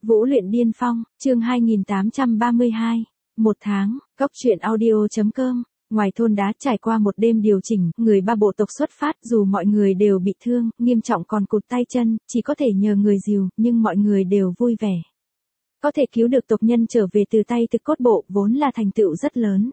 Vũ luyện điên phong, chương 2832. Một tháng, Góc truyện audio.com. Ngoài thôn đá trải qua một đêm điều chỉnh, người ba bộ tộc xuất phát, dù mọi người đều bị thương, nghiêm trọng còn cụt tay chân, chỉ có thể nhờ người dìu, nhưng mọi người đều vui vẻ. Có thể cứu được tộc nhân trở về từ tay Thực Cốt Bộ, vốn là thành tựu rất lớn.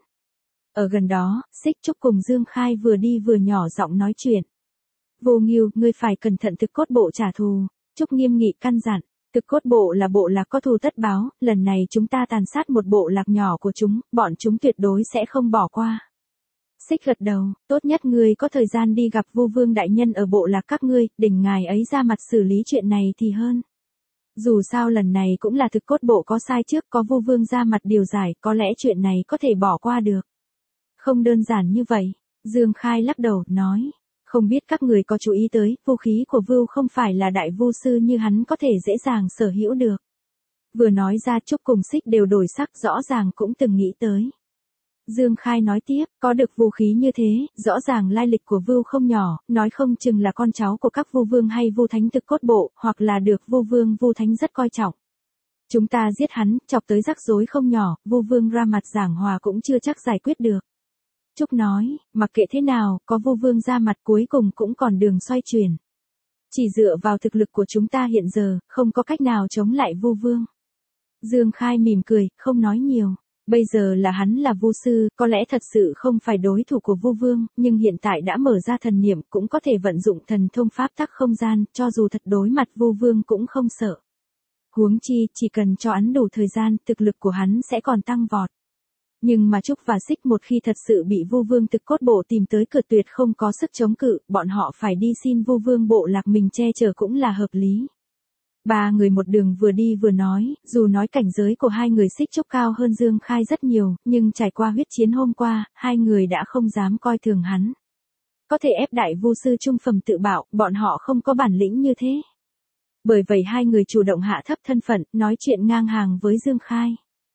Ở gần đó, Xích Trúc cùng Dương Khai vừa đi vừa nhỏ giọng nói chuyện. Vô Ngưu, ngươi phải cẩn thận Thực Cốt Bộ trả thù. Trúc nghiêm nghị căn dặn. Thực Cốt Bộ là bộ lạc có thù tất báo, lần này chúng ta tàn sát một bộ lạc nhỏ của chúng, bọn chúng tuyệt đối sẽ không bỏ qua. Xích gật đầu, tốt nhất ngươi có thời gian đi gặp Vu Vương đại nhân ở bộ lạc các ngươi, đỉnh ngài ấy ra mặt xử lý chuyện này thì hơn. Dù sao lần này cũng là Thực Cốt Bộ có sai trước, có Vu Vương ra mặt điều giải, có lẽ chuyện này có thể bỏ qua được. Không đơn giản như vậy, Dương Khai lắc đầu, nói. Không biết các người có chú ý tới, vũ khí của Vưu không phải là đại vu sư như hắn có thể dễ dàng sở hữu được. Vừa nói ra Trúc cùng Xích đều đổi sắc, rõ ràng cũng từng nghĩ tới. Dương Khai nói tiếp, có được vũ khí như thế, rõ ràng lai lịch của Vưu không nhỏ, nói không chừng là con cháu của các Vu Vương hay Vu Thánh Thực Cốt Bộ, hoặc là được Vu Vương Vu Thánh rất coi trọng. Chúng ta giết hắn, chọc tới rắc rối không nhỏ, Vu Vương ra mặt giảng hòa cũng chưa chắc giải quyết được. Trúc nói, mặc kệ thế nào, có Vu Vương ra mặt cuối cùng cũng còn đường xoay chuyển. Chỉ dựa vào thực lực của chúng ta hiện giờ, không có cách nào chống lại Vu Vương. Dương Khai mỉm cười, không nói nhiều. Bây giờ là hắn là Vu sư, có lẽ thật sự không phải đối thủ của Vu Vương, nhưng hiện tại đã mở ra thần niệm cũng có thể vận dụng thần thông pháp tắc không gian, cho dù thật đối mặt Vu Vương cũng không sợ. Huống chi, chỉ cần cho hắn đủ thời gian, thực lực của hắn sẽ còn tăng vọt. Nhưng mà Trúc và Xích một khi thật sự bị Vu Vương Thực Cốt Bộ tìm tới cửa tuyệt không có sức chống cự, bọn họ phải đi xin Vu Vương bộ lạc mình che chở cũng là hợp lý. Ba người một đường vừa đi vừa nói, dù nói cảnh giới của hai người Xích Trúc cao hơn Dương Khai rất nhiều, nhưng trải qua huyết chiến hôm qua, hai người đã không dám coi thường hắn. Có thể ép đại vu sư trung phẩm tự bạo, bọn họ không có bản lĩnh như thế. Bởi vậy hai người chủ động hạ thấp thân phận, nói chuyện ngang hàng với Dương Khai.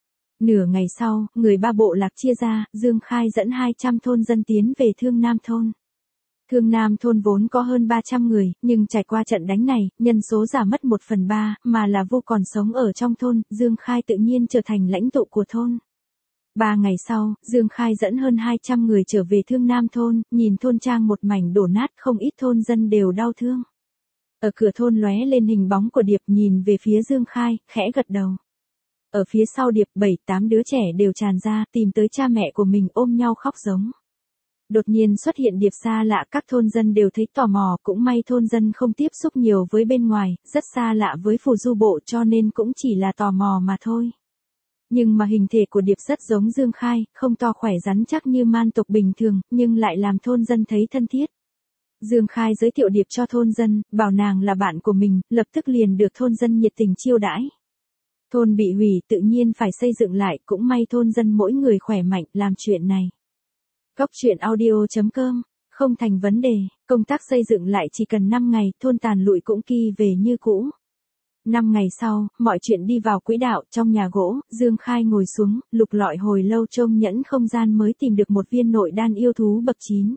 Nửa ngày sau, người ba bộ lạc chia ra, Dương Khai dẫn 200 thôn dân tiến về Thương Nam thôn. Thương Nam thôn vốn có hơn 300 người, nhưng trải qua trận đánh này, nhân số giảm mất 1/3, mà là Vu còn sống ở trong thôn, Dương Khai tự nhiên trở thành lãnh tụ của thôn. 3 ngày sau, Dương Khai dẫn hơn 200 người trở về Thương Nam thôn, nhìn thôn trang một mảnh đổ nát, không ít thôn dân đều đau thương. Ở cửa thôn lóe lên hình bóng của Điệp, nhìn về phía Dương Khai, khẽ gật đầu. Ở phía sau Điệp 7-8 đứa trẻ đều tràn ra, tìm tới cha mẹ của mình ôm nhau khóc giống. Đột nhiên xuất hiện Điệp xa lạ, các thôn dân đều thấy tò mò, cũng may thôn dân không tiếp xúc nhiều với bên ngoài, rất xa lạ với phù du bộ cho nên cũng chỉ là tò mò mà thôi. Nhưng mà hình thể của Điệp rất giống Dương Khai, không to khỏe rắn chắc như man tộc bình thường, nhưng lại làm thôn dân thấy thân thiết. Dương Khai giới thiệu Điệp cho thôn dân, bảo nàng là bạn của mình, lập tức liền được thôn dân nhiệt tình chiêu đãi. Thôn bị hủy tự nhiên phải xây dựng lại, cũng may thôn dân mỗi người khỏe mạnh làm chuyện này. Góc truyện audio.com, không thành vấn đề, công tác xây dựng lại chỉ cần 5 ngày, thôn tàn lụi cũng kỳ về như cũ. 5 ngày sau, mọi chuyện đi vào quỹ đạo, trong nhà gỗ, Dương Khai ngồi xuống, lục lọi hồi lâu trông nhẫn không gian mới tìm được một viên nội đan yêu thú bậc 9.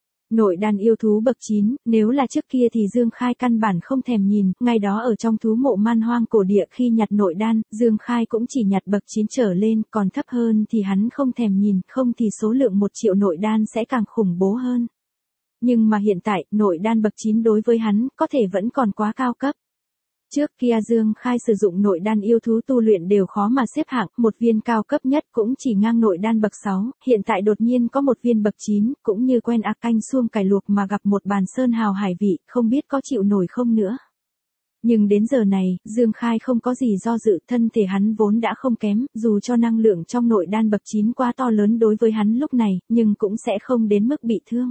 Nội đan yêu thú bậc 9, nếu là trước kia thì Dương Khai căn bản không thèm nhìn, ngay đó ở trong thú mộ man hoang cổ địa khi nhặt nội đan, Dương Khai cũng chỉ nhặt bậc 9 trở lên, còn thấp hơn thì hắn không thèm nhìn, không thì số lượng 1 triệu nội đan sẽ càng khủng bố hơn. Nhưng mà hiện tại, nội đan bậc 9 đối với hắn, có thể vẫn còn quá cao cấp. Trước kia Dương Khai sử dụng nội đan yêu thú tu luyện đều khó mà xếp hạng, một viên cao cấp nhất cũng chỉ ngang nội đan bậc 6, hiện tại đột nhiên có một viên bậc 9, cũng như quen canh xuông cải luộc mà gặp một bàn sơn hào hải vị, không biết có chịu nổi không nữa. Nhưng đến giờ này, Dương Khai không có gì do dự, thân thể hắn vốn đã không kém, dù cho năng lượng trong nội đan bậc 9 quá to lớn đối với hắn lúc này, nhưng cũng sẽ không đến mức bị thương.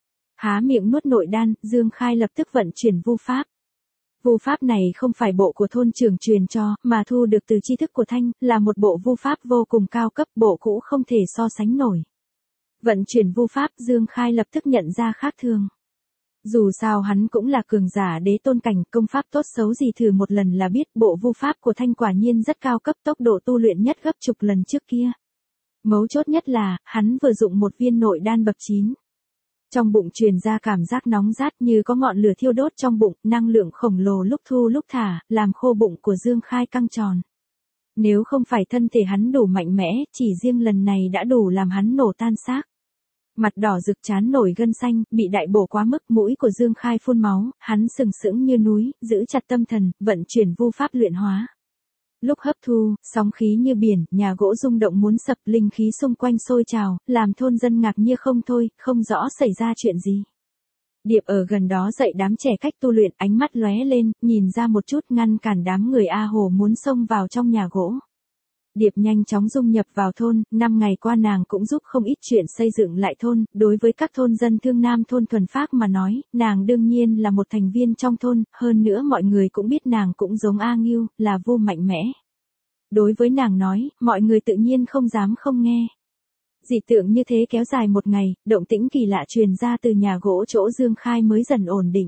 Há miệng nuốt nội đan, Dương Khai lập tức vận chuyển vu pháp. Vu pháp này không phải bộ của thôn trưởng truyền cho, mà thu được từ tri thức của Thanh, là một bộ vu pháp vô cùng cao cấp, bộ cũ không thể so sánh nổi. Vận chuyển vu pháp, Dương Khai lập tức nhận ra khác thường. Dù sao hắn cũng là cường giả đế tôn cảnh, công pháp tốt xấu gì thử một lần là biết, bộ vu pháp của Thanh quả nhiên rất cao cấp, tốc độ tu luyện nhất gấp chục lần trước kia. Mấu chốt nhất là, hắn vừa dụng một viên nội đan bậc 9. Trong bụng truyền ra cảm giác nóng rát như có ngọn lửa thiêu đốt trong bụng, năng lượng khổng lồ lúc thu lúc thả, làm khô bụng của Dương Khai căng tròn. Nếu không phải thân thể hắn đủ mạnh mẽ, chỉ riêng lần này đã đủ làm hắn nổ tan xác. Mặt đỏ rực trán nổi gân xanh, bị đại bổ quá mức, mũi của Dương Khai phun máu, hắn sừng sững như núi, giữ chặt tâm thần, vận chuyển vu pháp luyện hóa. Lúc hấp thu, sóng khí như biển, nhà gỗ rung động muốn sập, linh khí xung quanh sôi trào, làm thôn dân ngạc nhiên không thôi, không rõ xảy ra chuyện gì. Điệp ở gần đó dạy đám trẻ cách tu luyện, ánh mắt lóe lên, nhìn ra một chút ngăn cản đám người A Hồ muốn xông vào trong nhà gỗ. Điệp nhanh chóng dung nhập vào thôn, 5 ngày qua nàng cũng giúp không ít chuyện xây dựng lại thôn, đối với các thôn dân Thương Nam thôn thuần phác mà nói, nàng đương nhiên là một thành viên trong thôn, hơn nữa mọi người cũng biết nàng cũng giống A Ngưu, là vô mạnh mẽ. Đối với nàng nói, mọi người tự nhiên không dám không nghe. Dị tượng như thế kéo dài một ngày, động tĩnh kỳ lạ truyền ra từ nhà gỗ chỗ Dương Khai mới dần ổn định.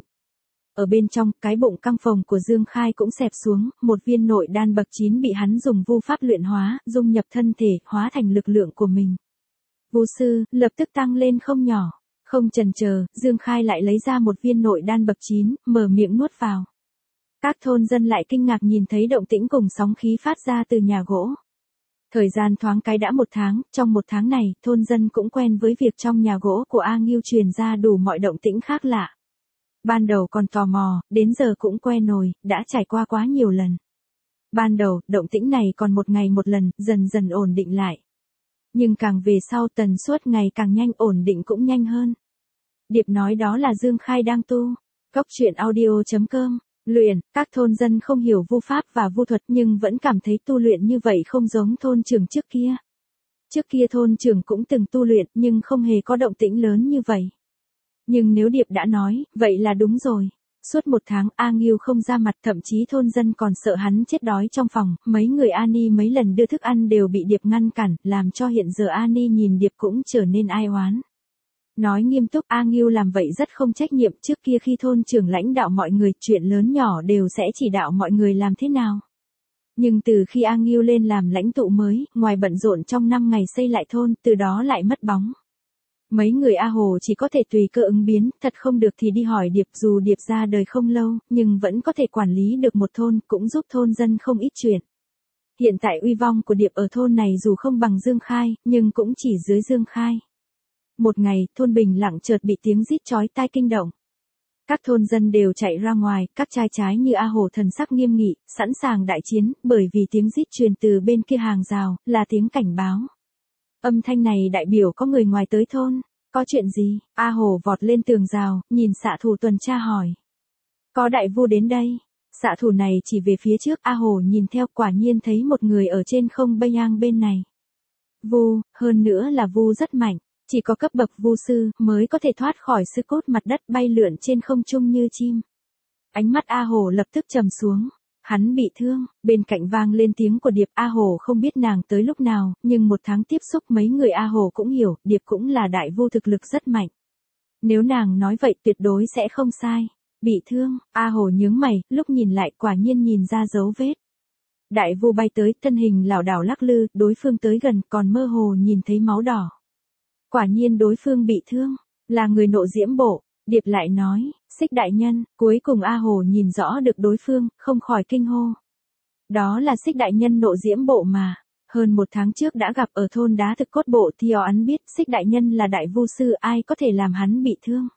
Ở bên trong, cái bụng căng phồng của Dương Khai cũng xẹp xuống, một viên nội đan bậc 9 bị hắn dùng vu pháp luyện hóa, dung nhập thân thể, hóa thành lực lượng của mình. Vu sư, lập tức tăng lên không nhỏ. Không chần chờ, Dương Khai lại lấy ra một viên nội đan bậc 9, mở miệng nuốt vào. Các thôn dân lại kinh ngạc nhìn thấy động tĩnh cùng sóng khí phát ra từ nhà gỗ. Thời gian thoáng cái đã 1 tháng, trong 1 tháng này, thôn dân cũng quen với việc trong nhà gỗ của A Ngưu truyền ra đủ mọi động tĩnh khác lạ. Ban đầu còn tò mò, đến giờ cũng quen rồi, đã trải qua quá nhiều lần. Ban đầu, động tĩnh này còn một ngày một lần, dần dần ổn định lại. Nhưng càng về sau tần suất ngày càng nhanh, ổn định cũng nhanh hơn. Điệp nói đó là Dương Khai đang tu. Góc truyện audio.com. Luyện, các thôn dân không hiểu vu pháp và vu thuật nhưng vẫn cảm thấy tu luyện như vậy không giống thôn trưởng trước kia. Trước kia thôn trưởng cũng từng tu luyện nhưng không hề có động tĩnh lớn như vậy. Nhưng nếu Điệp đã nói, vậy là đúng rồi. Suốt 1 tháng A Ngưu không ra mặt, thậm chí thôn dân còn sợ hắn chết đói trong phòng, mấy người Ani mấy lần đưa thức ăn đều bị Điệp ngăn cản, làm cho hiện giờ Ani nhìn Điệp cũng trở nên ai oán. Nói nghiêm túc, A Ngưu làm vậy rất không trách nhiệm, trước kia khi thôn trưởng lãnh đạo mọi người, chuyện lớn nhỏ đều sẽ chỉ đạo mọi người làm thế nào. Nhưng từ khi A Ngưu lên làm lãnh tụ mới, ngoài bận rộn trong 5 ngày xây lại thôn, từ đó lại mất bóng. Mấy người A Hồ chỉ có thể tùy cơ ứng biến, thật không được thì đi hỏi Điệp, dù Điệp ra đời không lâu, nhưng vẫn có thể quản lý được một thôn, cũng giúp thôn dân không ít chuyện. Hiện tại uy vong của Điệp ở thôn này dù không bằng Dương Khai, nhưng cũng chỉ dưới Dương Khai. Một ngày, thôn bình lặng chợt bị tiếng rít chói tai kinh động. Các thôn dân đều chạy ra ngoài, các trai trái như A Hồ thần sắc nghiêm nghị, sẵn sàng đại chiến, bởi vì tiếng rít truyền từ bên kia hàng rào, là tiếng cảnh báo. Âm thanh này đại biểu có người ngoài tới thôn. Có chuyện gì? A Hồ vọt lên tường rào, nhìn xạ thủ tuần tra hỏi. Có đại vu đến đây. Xạ thủ này chỉ về phía trước, A Hồ nhìn theo, quả nhiên thấy một người ở trên không bay ngang bên này. Vu, hơn nữa là vu rất mạnh. Chỉ có cấp bậc vu sư mới có thể thoát khỏi sự cốt mặt đất, bay lượn trên không trung như chim. Ánh mắt A Hồ lập tức trầm xuống. Hắn bị thương, bên cạnh vang lên tiếng của Điệp. A Hồ không biết nàng tới lúc nào, nhưng 1 tháng tiếp xúc mấy người A Hồ cũng hiểu, Điệp cũng là đại vu thực lực rất mạnh. Nếu nàng nói vậy tuyệt đối sẽ không sai. Bị thương, A Hồ nhướng mày, lúc nhìn lại quả nhiên nhìn ra dấu vết. Đại vu bay tới, thân hình lảo đảo lắc lư, đối phương tới gần còn mơ hồ nhìn thấy máu đỏ. Quả nhiên đối phương bị thương, là người nộ diễm bộ. Điệp lại nói, Xích đại nhân, cuối cùng A Hồ nhìn rõ được đối phương, không khỏi kinh hô. Đó là Xích đại nhân nộ diễm bộ mà. Hơn 1 tháng trước đã gặp ở thôn đá thực cốt bộ thì hắn biết Xích đại nhân là đại vu sư, ai có thể làm hắn bị thương.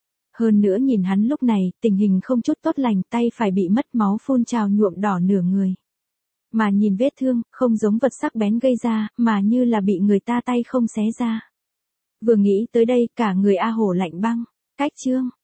Hơn nữa nhìn hắn lúc này, tình hình không chút tốt lành, tay phải bị mất máu phun trào nhuộm đỏ nửa người. Mà nhìn vết thương, không giống vật sắc bén gây ra, mà như là bị người ta tay không xé ra. Vừa nghĩ tới đây, cả người A Hồ lạnh băng. Cách chương